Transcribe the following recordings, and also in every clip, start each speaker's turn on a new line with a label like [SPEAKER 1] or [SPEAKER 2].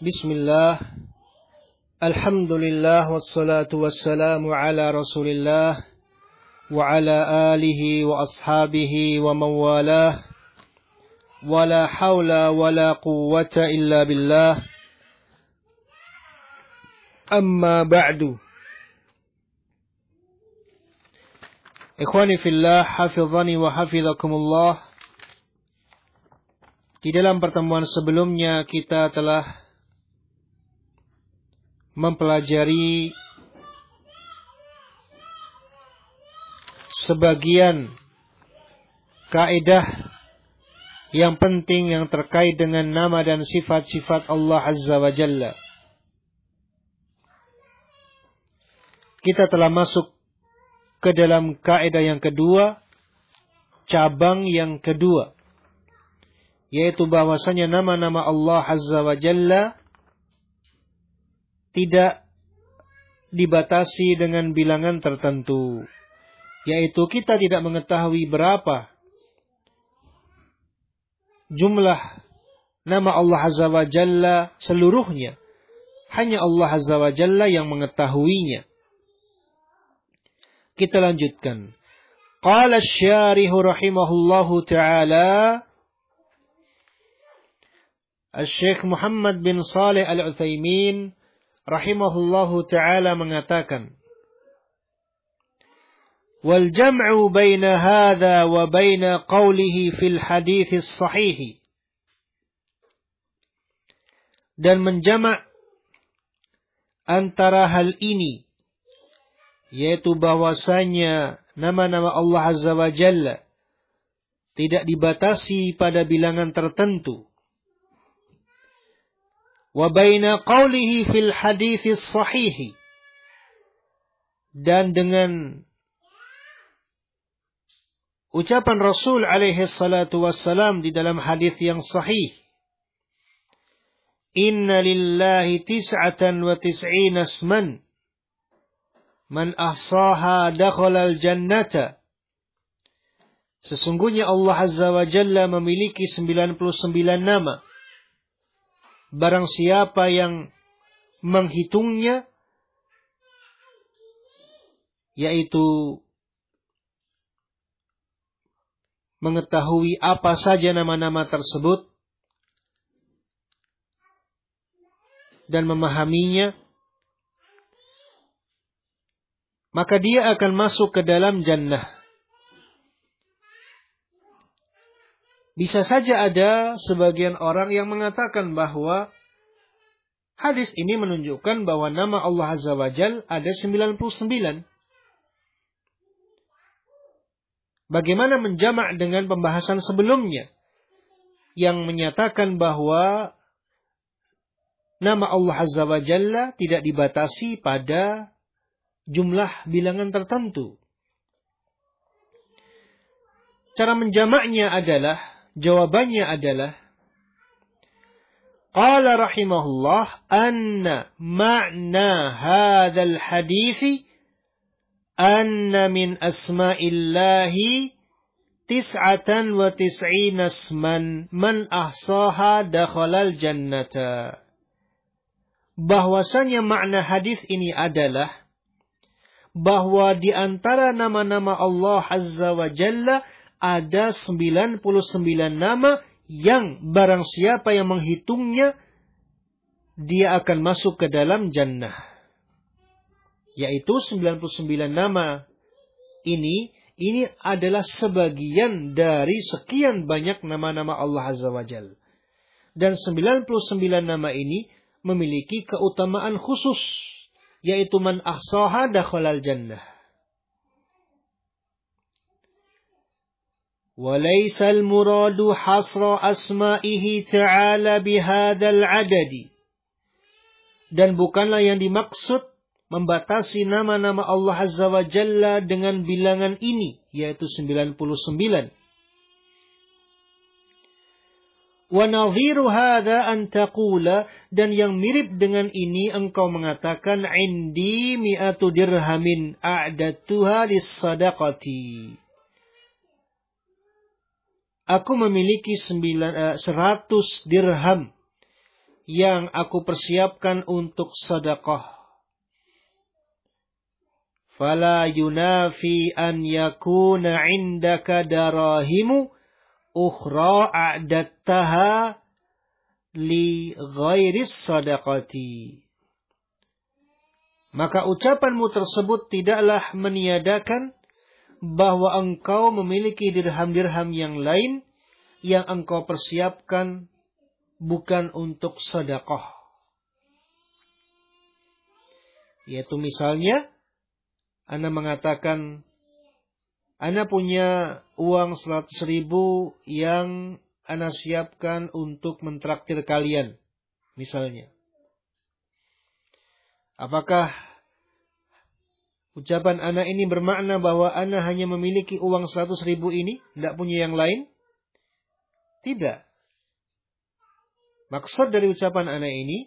[SPEAKER 1] Bismillah, alhamdulillah, wassalatu wassalamu ala rasulillah, wa ala alihi wa ashabihi wa mawalah, wa la hawla wa la quwwata illa billah, amma ba'du. Ikhwani fillah, hafizani wa hafizakumullah. Di dalam pertemuan sebelumnya kita telah mempelajari sebagian kaidah yang penting yang terkait dengan nama dan sifat-sifat Allah Azza wa Jalla. Kita telah masuk ke dalam kaidah yang kedua, cabang yang kedua, yaitu bahwasanya nama-nama Allah Azza wa Jalla tidak dibatasi dengan bilangan tertentu, yaitu kita tidak mengetahui berapa jumlah nama Allah Azza wa Jalla seluruhnya. Hanya Allah Azza wa Jalla yang mengetahuinya. Kita lanjutkan. Qala asy-syarih rahimahullahu ta'ala, Asy-Syaikh Muhammad bin Shalih Al-Utsaimin rahimahullahu ta'ala mengatakan, wal jam'u baina hadha wa baina qawlihi fil hadits sahih, dan menjamak antara hal ini, yaitu bahwasanya nama-nama Allah Azza wa Jalla tidak dibatasi pada bilangan tertentu, wa baina qawlihi fil hadits sahih, dan dengan ucapan Rasul alaihi salatu wassalam di dalam hadis yang sahih, inna lillahi tis'atan wa tis'ina asman man ahsaha dakhala al-jannata. Sesungguhnya Allah Azza wa Jalla memiliki 99 nama. Barang siapa yang menghitungnya, yaitu mengetahui apa saja nama-nama tersebut dan memahaminya, maka dia akan masuk ke dalam jannah. Bisa saja ada sebagian orang yang mengatakan bahwa hadis ini menunjukkan bahwa nama Allah Azza wa Jalla ada 99. Bagaimana menjamak dengan pembahasan sebelumnya yang menyatakan bahwa nama Allah Azza wa Jalla tidak dibatasi pada jumlah bilangan tertentu? Cara menjamaknya adalah, jawabannya adalah, qala rahimahullah anna ma'na hadzal hadits anna min asma'illahi tis'atan wa tis'ina asman man ahsaha dakhalal jannata. Bahwasanya makna hadis ini adalah bahwa di antara nama-nama Allah Azza wa Jalla ada 99 nama yang barang siapa yang menghitungnya, dia akan masuk ke dalam jannah. Yaitu 99 nama ini adalah sebagian dari sekian banyak nama-nama Allah Azza wa Jalla. Dan 99 nama ini memiliki keutamaan khusus, yaitu man ahsaha dakhalal jannah. وليس المراد حصر أسمائه تعالى بهذا العدد. Dan bukanlah yang dimaksud membatasi nama-nama Allah Azza wa Jalla dengan bilangan ini, yaitu 99. وَنَظِيرُ هَذَا أَن تَقُولَ, dan yang mirip dengan ini engkau mengatakan, عِنْدِي 100 dirhamin أَعْدَدْتُهَا لِلصَّدَقَةِ. Aku memiliki 100 dirham yang aku persiapkan untuk sedekah. Fala yunafi an yakuna indaka darahimu ukhra a'dattaha li ghairis sadaqati. Maka ucapanmu tersebut tidaklah meniadakan bahwa engkau memiliki dirham-dirham yang lain yang engkau persiapkan bukan untuk sedekah. Yaitu misalnya, Ana mengatakan, Ana punya uang 100.000 yang Ana siapkan untuk mentraktir kalian. Misalnya. Apakah ucapan Ana ini bermakna bahwa Ana hanya memiliki uang 100.000 ini, tidak punya yang lain? Tidak. Maksud dari ucapan Ana ini,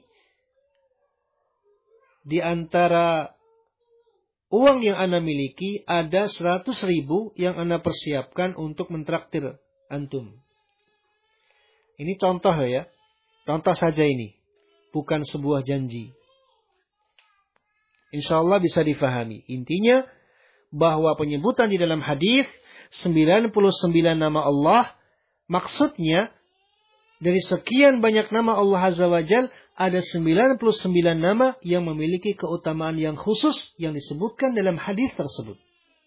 [SPEAKER 1] di antara uang yang Ana miliki, ada 100.000 yang Ana persiapkan untuk mentraktir antum. Ini contoh ya. Contoh saja ini. Bukan sebuah janji. InsyaAllah bisa difahami. Intinya, bahwa penyebutan di dalam hadis 99 nama Allah, maksudnya, dari sekian banyak nama Allah Azza wa Jal, ada 99 nama yang memiliki keutamaan yang khusus yang disebutkan dalam hadis tersebut.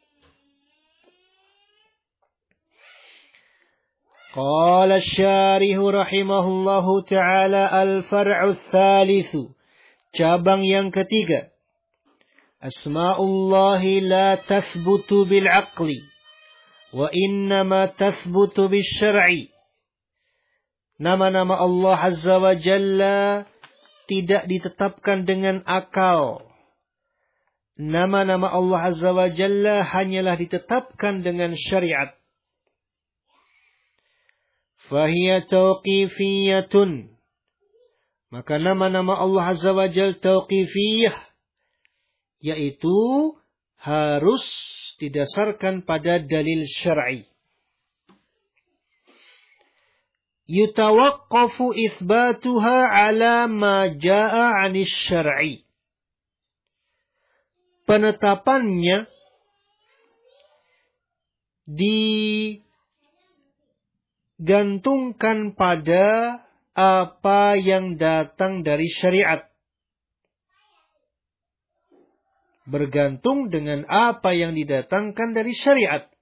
[SPEAKER 1] Qala asy-syarihu rahimahullahu ta'ala al-far'u ats-tsalitsu. Cabang yang ketiga. Asma'ullahi la tathbutu bil-'aqli wa innama tathbutu bil-syar'i. Nama-nama Allah Azza wa Jalla tidak ditetapkan dengan akal. Nama-nama Allah Azza wa Jalla hanyalah ditetapkan dengan syariat. Fahiya tauqifiyatun. Maka nama-nama Allah Azza wa Jalla tauqifiyah. Yaitu harus didasarkan pada dalil syar'i. Yutawaqqafu itsbatuha ala ma jaa'a 'anis syar'i. Penetapannya digantungkan pada apa yang datang dari syariat. Bergantung dengan apa yang didatangkan dari syariat.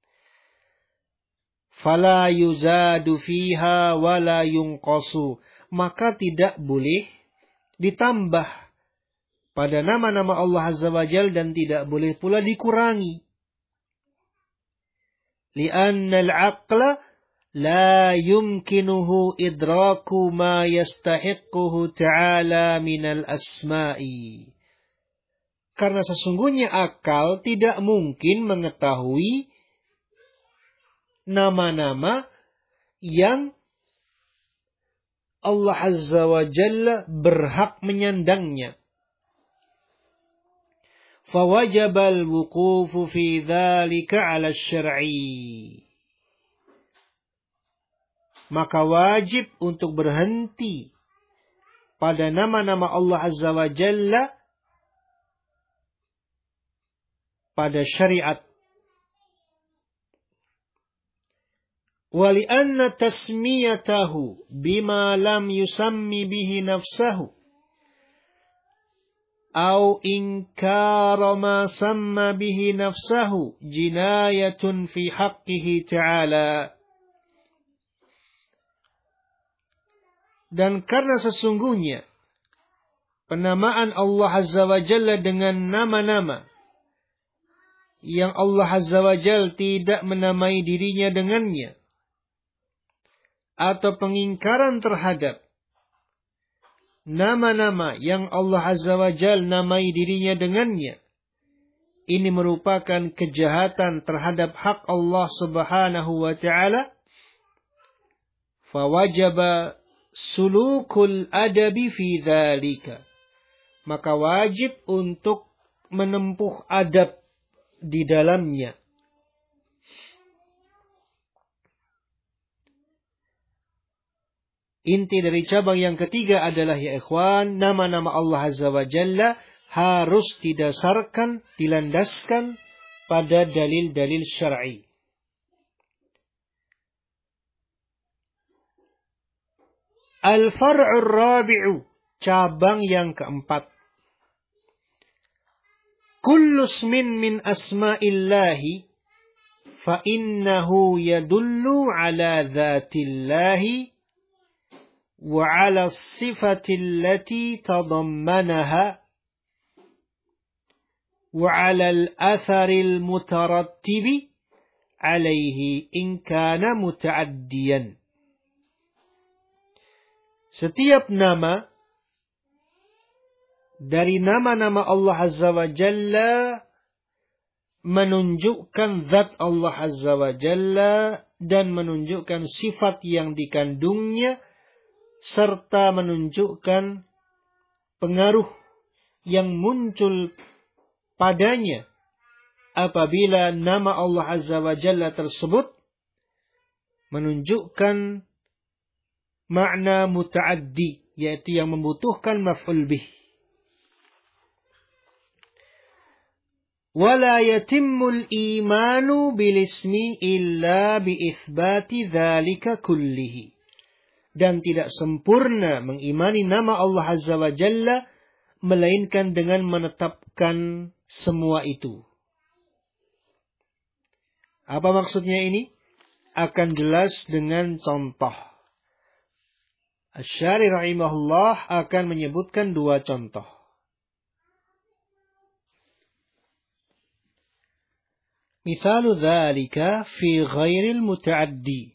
[SPEAKER 1] Fala yuzadu fiha wala yunqasu. Maka tidak boleh ditambah pada nama-nama Allah Azza wa Jal dan tidak boleh pula dikurangi. Li'anna al-'aqla la yumkinuhu idraku ma yastahiquhu ta'ala minal asma'i. Karena sesungguhnya akal tidak mungkin mengetahui nama-nama yang Allah Azza wa Jalla berhak menyandangnya. Fawajabal wuqufu fi dzalika 'ala syar'i. Maka wajib untuk berhenti pada nama-nama Allah Azza wa Jalla pada syariat. وَلِأَنَّ تَسْمِيَتَهُ بِمَا لَمْ يُسَمِّ بِهِ نَفْسَهُ أَوْ إِنْكَارَ مَا سَمَّ بِهِ نَفْسَهُ جِنَايَةٌ فِي حَقِّهِ تَعَالَى. Dan karena sesungguhnya penamaan Allah Azza wa Jalla dengan nama-nama yang Allah Azza wa Jalla tidak menamai dirinya dengannya, atau pengingkaran terhadap nama-nama yang Allah Azza wa Jal namai dirinya dengannya, ini merupakan kejahatan terhadap hak Allah Subhanahu wa Ta'ala. Fawajaba sulukul adabi fi dzalika. Maka wajib untuk menempuh adab di dalamnya. Inti dari cabang yang ketiga adalah ya ikhwan, nama-nama Allah Azza wa Jalla harus didasarkan, dilandaskan pada dalil-dalil syar'i. Al-far'ur rabi'u, cabang yang keempat. Kullu ismin min asma'illahi fa innahu yadullu ala dzatillahi وعلى الصفة التي تضمنها وعلى الأثر المترتب عليه إن كان متعديا. Setiap nama dari nama-nama Allah Azza wa Jalla menunjukkan zat Allah Azza wa Jalla dan menunjukkan sifat yang dikandungnya, serta menunjukkan pengaruh yang muncul padanya apabila nama Allah Azza wa Jalla tersebut menunjukkan makna muta'addi, yaitu yang membutuhkan maf'ul bih. وَلَا يَتِمُّ الْإِيمَانُ بِالِاسْمِ إِلَّا بِإِثْبَاتِ ذَلِكَ كُلِّهِ. Dan tidak sempurna mengimani nama Allah Azza wa Jalla melainkan dengan menetapkan semua itu. Apa maksudnya ini? Akan jelas dengan contoh. Asy-Syari' rahimahullah akan menyebutkan dua contoh. Mithalu dzalika fi ghairil muta'addi.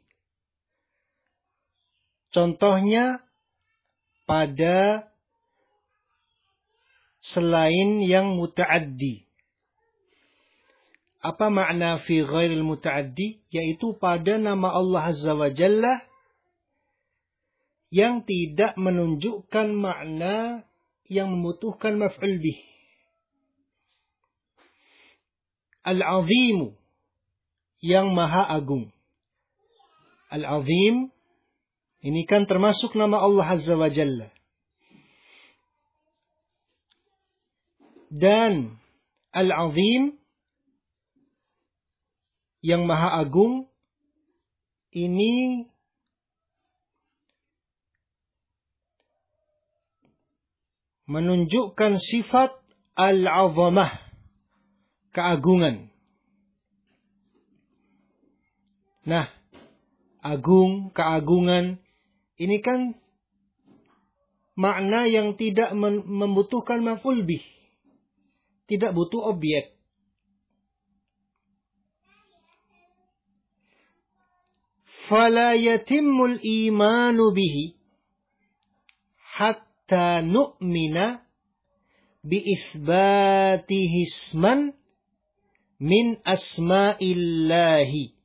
[SPEAKER 1] Contohnya pada selain yang muta'addi. Apa makna fi ghairil muta'addi? Yaitu pada nama Allah Azza wa Jalla yang tidak menunjukkan makna yang membutuhkan maf'ul bih. Al-Azim, yang maha agung. Al-Azim, ini kan termasuk nama Allah Azza wa Jalla. Dan Al-Azim, yang maha agung, ini menunjukkan sifat al-azamah, keagungan. Nah, agung, keagungan, ini kan makna yang tidak membutuhkan maf'ul bih. Tidak butuh objek. Fala yatimmul imanu bihi hatta nu'mina bi itsbatihi isman min asma'illahi.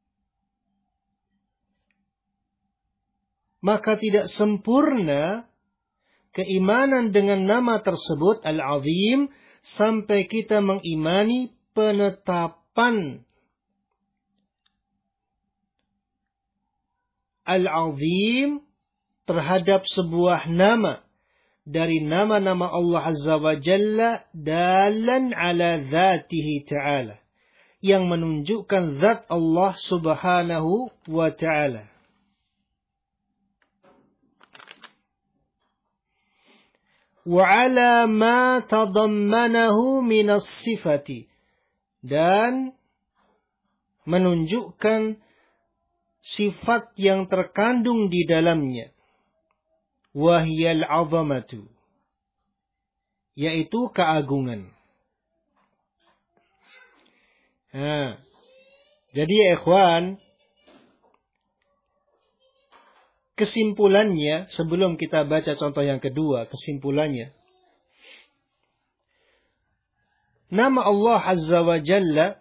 [SPEAKER 1] Maka tidak sempurna keimanan dengan nama tersebut Al-Azim sampai kita mengimani penetapan Al-Azim terhadap sebuah nama dari nama-nama Allah Azza wa Jalla dalan ala dzatihi ta'ala, yang menunjukkan zat Allah Subhanahu wa ta'ala. Wa ala ma tadammanahu minas sifati, dan menunjukkan sifat yang terkandung di dalamnya. Wahiyal azamatu, yaitu keagungan. Jadi ya ikhwan, kesimpulannya, sebelum kita baca contoh yang kedua, kesimpulannya, nama Allah Azza wa Jalla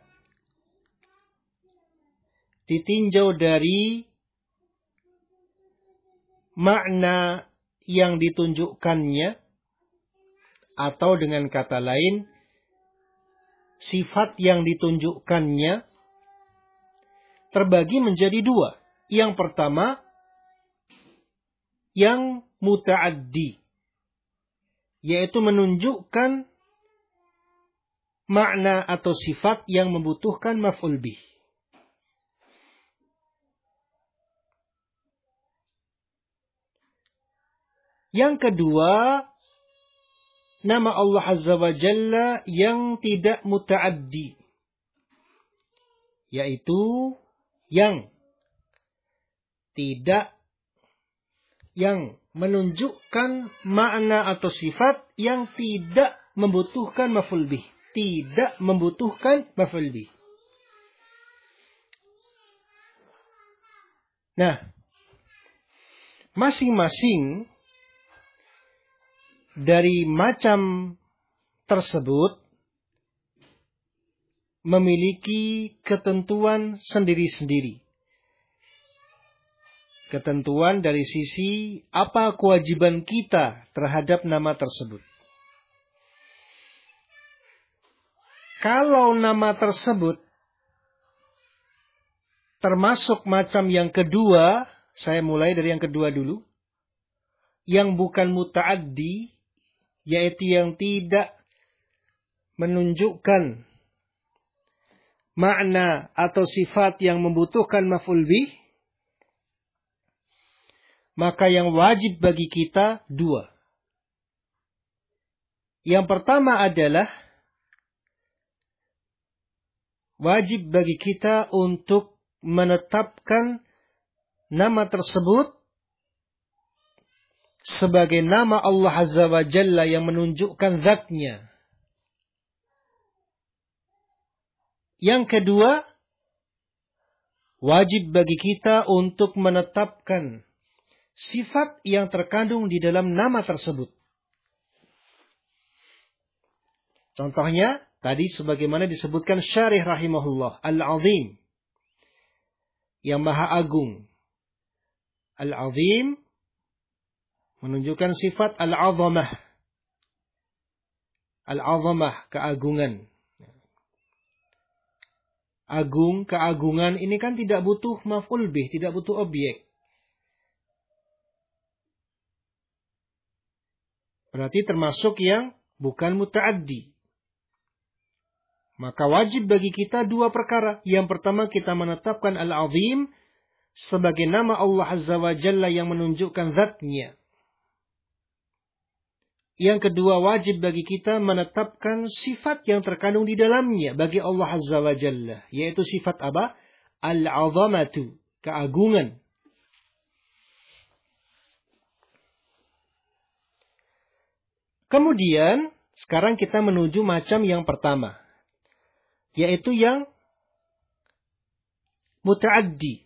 [SPEAKER 1] ditinjau dari makna yang ditunjukkannya, atau dengan kata lain, sifat yang ditunjukkannya terbagi menjadi dua. Yang pertama, yang muta'addi, yaitu menunjukkan makna atau sifat yang membutuhkan maf'ul bih. Yang kedua, nama Allah Azza wa Jalla yang tidak muta'addi, yaitu yang menunjukkan makna atau sifat yang tidak membutuhkan maf'ul bih. Tidak membutuhkan maf'ul bih. Nah, masing-masing dari macam tersebut memiliki ketentuan sendiri-sendiri. Ketentuan dari sisi apa kewajiban kita terhadap nama tersebut. Kalau nama tersebut termasuk macam yang kedua, saya mulai dari yang kedua dulu, yang bukan muta'addi, yaitu yang tidak menunjukkan makna atau sifat yang membutuhkan maf'ul bih, maka yang wajib bagi kita dua. Yang pertama adalah wajib bagi kita untuk menetapkan nama tersebut sebagai nama Allah Azza wa Jalla yang menunjukkan zatnya. Yang kedua, wajib bagi kita untuk menetapkan sifat yang terkandung di dalam nama tersebut. Contohnya, tadi sebagaimana disebutkan Syarih rahimahullah, Al-Azim, yang Maha Agung. Al-Azim menunjukkan sifat Al-Azamah. Al-Azamah, keagungan. Agung, keagungan ini kan tidak butuh maf'ul bih, tidak butuh objek. Berarti termasuk yang bukan muta'addi. Maka wajib bagi kita dua perkara. Yang pertama, kita menetapkan Al-Azim sebagai nama Allah Azza wa Jalla yang menunjukkan zatnya. Yang kedua, wajib bagi kita menetapkan sifat yang terkandung di dalamnya bagi Allah Azza wa Jalla. Yaitu sifat apa? Al-Azamatu, keagungan. Kemudian, sekarang kita menuju macam yang pertama. Yaitu yang muta'addi.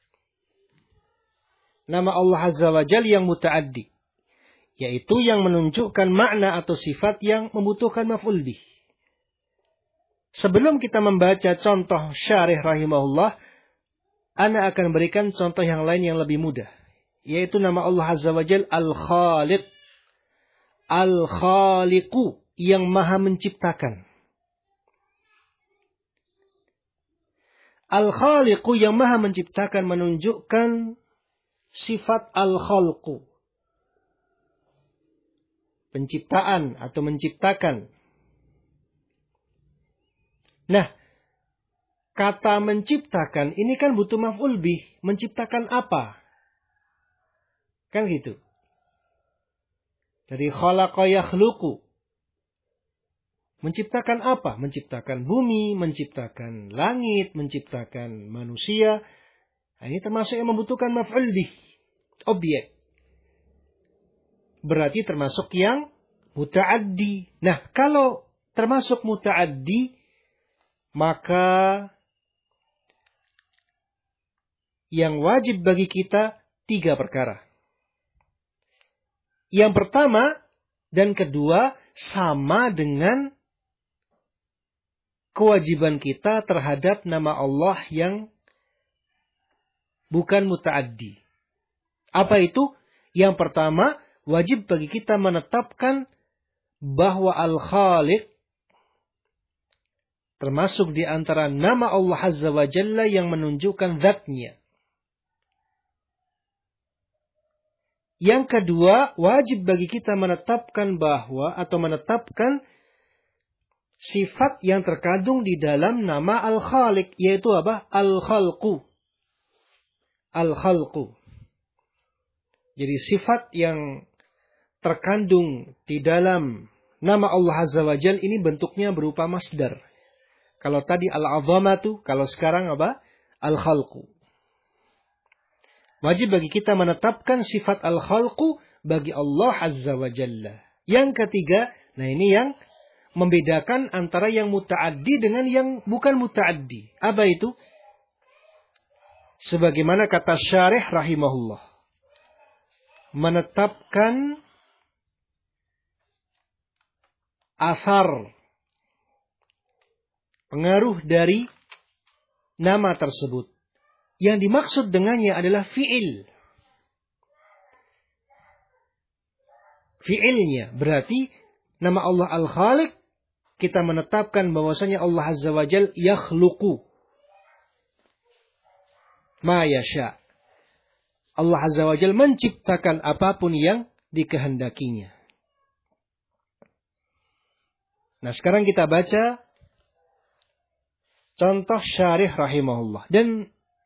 [SPEAKER 1] Nama Allah Azza wa Jalla yang muta'addi. Yaitu yang menunjukkan makna atau sifat yang membutuhkan maf'ul bih. Sebelum kita membaca contoh Syarih rahimahullah, ana akan berikan contoh yang lain yang lebih mudah. Yaitu nama Allah Azza wa Jalla Al-Khaliq. Al-Khaliqu, yang maha menciptakan. Al-Khaliqu, yang maha menciptakan, menunjukkan sifat al-khalqu, penciptaan atau menciptakan. Nah, kata menciptakan ini kan butuh maf'ul bih. Menciptakan apa? Kan gitu. Dari khalaqa yakhluqu. Menciptakan apa? Menciptakan bumi, menciptakan langit, menciptakan manusia. Nah, ini termasuk yang membutuhkan maf'ul bih, objek. Berarti termasuk yang muta'addi. Nah, kalau termasuk muta'addi, maka yang wajib bagi kita 3 perkara. Yang pertama dan kedua sama dengan kewajiban kita terhadap nama Allah yang bukan muta'addi. Apa itu? Yang pertama, wajib bagi kita menetapkan bahwa Al-Khaliq termasuk di antara nama Allah Azza wa Jalla yang menunjukkan zatnya. Yang kedua, wajib bagi kita menetapkan sifat yang terkandung di dalam nama Al-Khaliq, yaitu apa? Al-Khalqu. Al-Khalqu. Jadi sifat yang terkandung di dalam nama Allah Azza wa Jalla ini bentuknya berupa masdar. Kalau tadi Al-Azamatu, kalau sekarang apa? Al-Khalqu. Wajib bagi kita menetapkan sifat Al-Khalqu bagi Allah Azza wa Jalla. Yang ketiga, nah ini yang membedakan antara yang muta'addi dengan yang bukan muta'addi. Apa itu? Sebagaimana kata Syarih rahimahullah. Menetapkan asar, pengaruh dari nama tersebut. Yang dimaksud dengannya adalah fi'il. Fi'ilnya berarti nama Allah Al-Khaliq, kita menetapkan bahwasanya Allah Azza wa Jal yakhluqu ma yasha. Allah Azza wa Jal menciptakan apapun yang dikehendakinya. Nah, sekarang kita baca contoh Syarih rahimahullah. Dan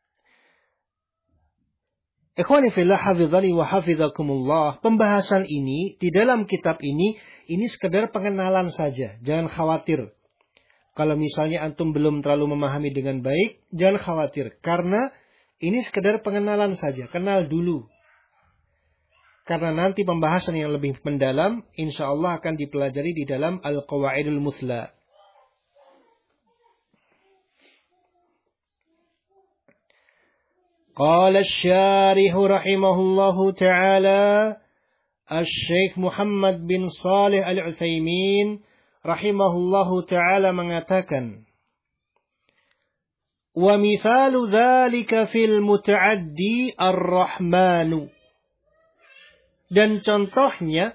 [SPEAKER 1] ikhwani fillah hafizani wa hafizakumullah, pembahasan ini di dalam kitab ini sekedar pengenalan saja. Jangan khawatir. Kalau misalnya antum belum terlalu memahami dengan baik, jangan khawatir. Karena ini sekedar pengenalan saja. Kenal dulu. Karena nanti pembahasan yang lebih mendalam, insya Allah akan dipelajari di dalam Al-Qawaidul Muthla. Qala asy-syarih rahimahullahu ta'ala, Asy-Syaikh Muhammad bin Shalih Al-Utsaimin rahimahullahu ta'ala mengatakan, wa mithalu dzalika fil muta'addi ar-Rahmanu. Dan contohnya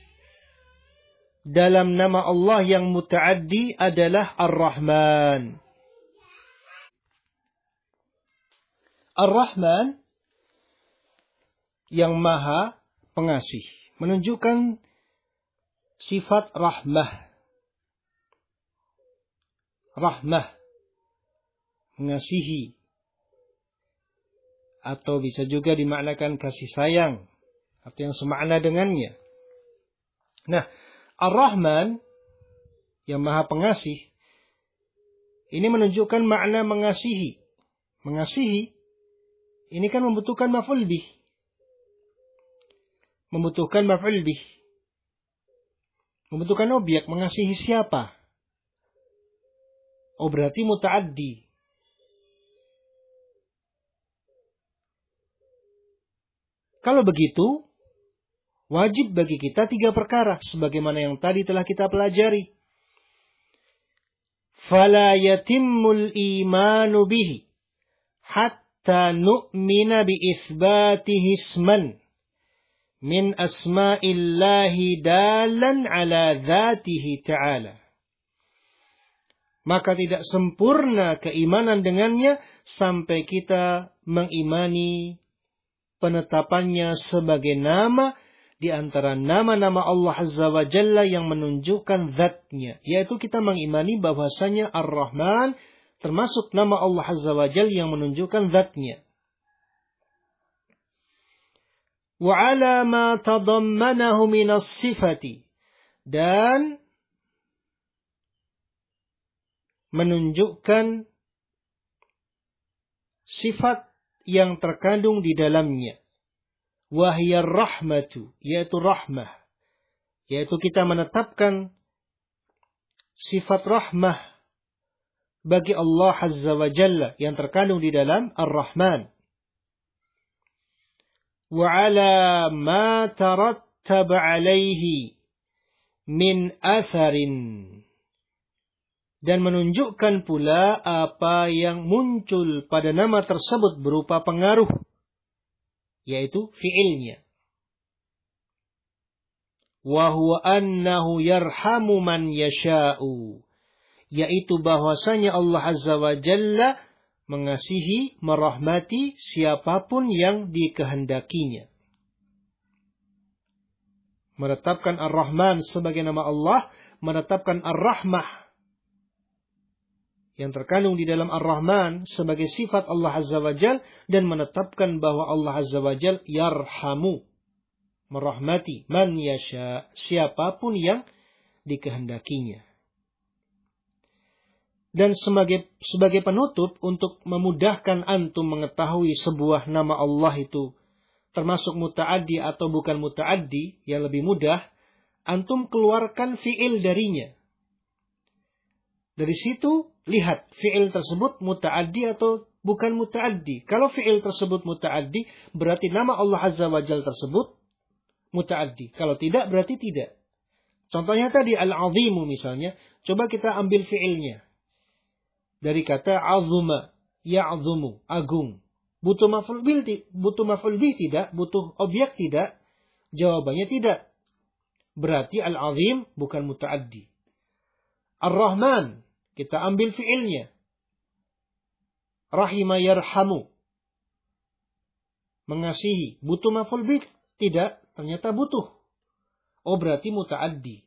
[SPEAKER 1] dalam nama Allah yang muta'addi adalah Ar-Rahman. Ar-Rahman yang maha pengasih, menunjukkan sifat rahmah. Rahmah, mengasihi. Atau bisa juga dimaknakan kasih sayang, atau yang semakna dengannya. Nah, Ar-Rahman yang maha pengasih, ini menunjukkan makna mengasihi. Mengasihi, ini kan membutuhkan maf'ul bih. Membutuhkan maf'ul bih. Membutuhkan objek. Mengasihi siapa? Oh, berarti muta'addi. Kalau begitu, wajib bagi kita 3 perkara. Sebagaimana yang tadi telah kita pelajari. Fala yatimmul imanu bihi hatta nu'mina bi itsbatihi isman min asma'illahi dalan ala dzatihi ta'ala. Maka tidak sempurna keimanan dengannya sampai kita mengimani penetapannya sebagai nama di antara nama-nama Allah Azza wa Jalla yang menunjukkan zatnya. Yaitu kita mengimani bahwasanya Ar-Rahman termasuk nama Allah Azza wa Jalla yang menunjukkan zatnya. Wa ala ma tadammanahu minas sifati, dan menunjukkan sifat yang terkandung di dalamnya. Wahiyar rahmatu, yaitu rahmah. Yaitu kita menetapkan sifat rahmah bagi Allah Azza wa Jalla yang terkandung di dalam Ar-Rahman. Wa ala ma tarattab alaihi min atharin, dan menunjukkan pula apa yang muncul pada nama tersebut berupa pengaruh, yaitu fi'ilnya. Wa huwa annahu yarhamu man yasha'u, yaitu bahwasanya Allah Azza wa Jalla mengasihi, merahmati siapapun yang dikehendakinya. Menetapkan Ar-Rahman sebagai nama Allah, menetapkan Ar-Rahmah yang terkandung di dalam Ar-Rahman sebagai sifat Allah Azza wa Jal, dan menetapkan bahwa Allah Azza wa Jal yarhamu, merahmati man yasha, siapapun yang dikehendakinya. Dan sebagai penutup untuk memudahkan antum mengetahui sebuah nama Allah itu termasuk muta'addi atau bukan muta'addi, yang lebih mudah, antum keluarkan fi'il darinya. Dari situ, lihat fi'il tersebut muta'addi atau bukan muta'addi. Kalau fi'il tersebut muta'addi, berarti nama Allah Azza wa Jalla tersebut muta'addi. Kalau tidak, berarti tidak. Contohnya tadi, al-azimu misalnya, coba kita ambil fi'ilnya. Dari kata azuma, ya'zumu, agung. Butuh maf'ul bih tidak? Butuh objek tidak? Jawabannya tidak. Berarti al-azim bukan muta'addi. Ar-Rahman, kita ambil fi'ilnya. Rahima yarhamu, mengasihi. Butuh maf'ul bih? Tidak, ternyata butuh. Oh, berarti muta'addi.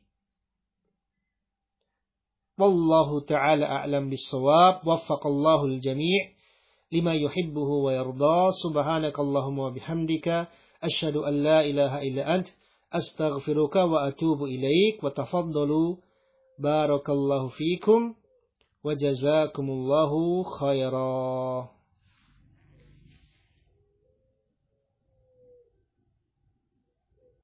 [SPEAKER 1] Wallahu ta'ala a'lam bis-shawab. Waffaqallahu al-jami' lima yuhibbuhu wa yarda. Subhanakallahumma wa bihamdika asyhadu an la ilaha illa ant astaghfiruka wa atubu ilaik. Wa tafaddalu. Barakallahu fikum wa jazakumullahu khairan.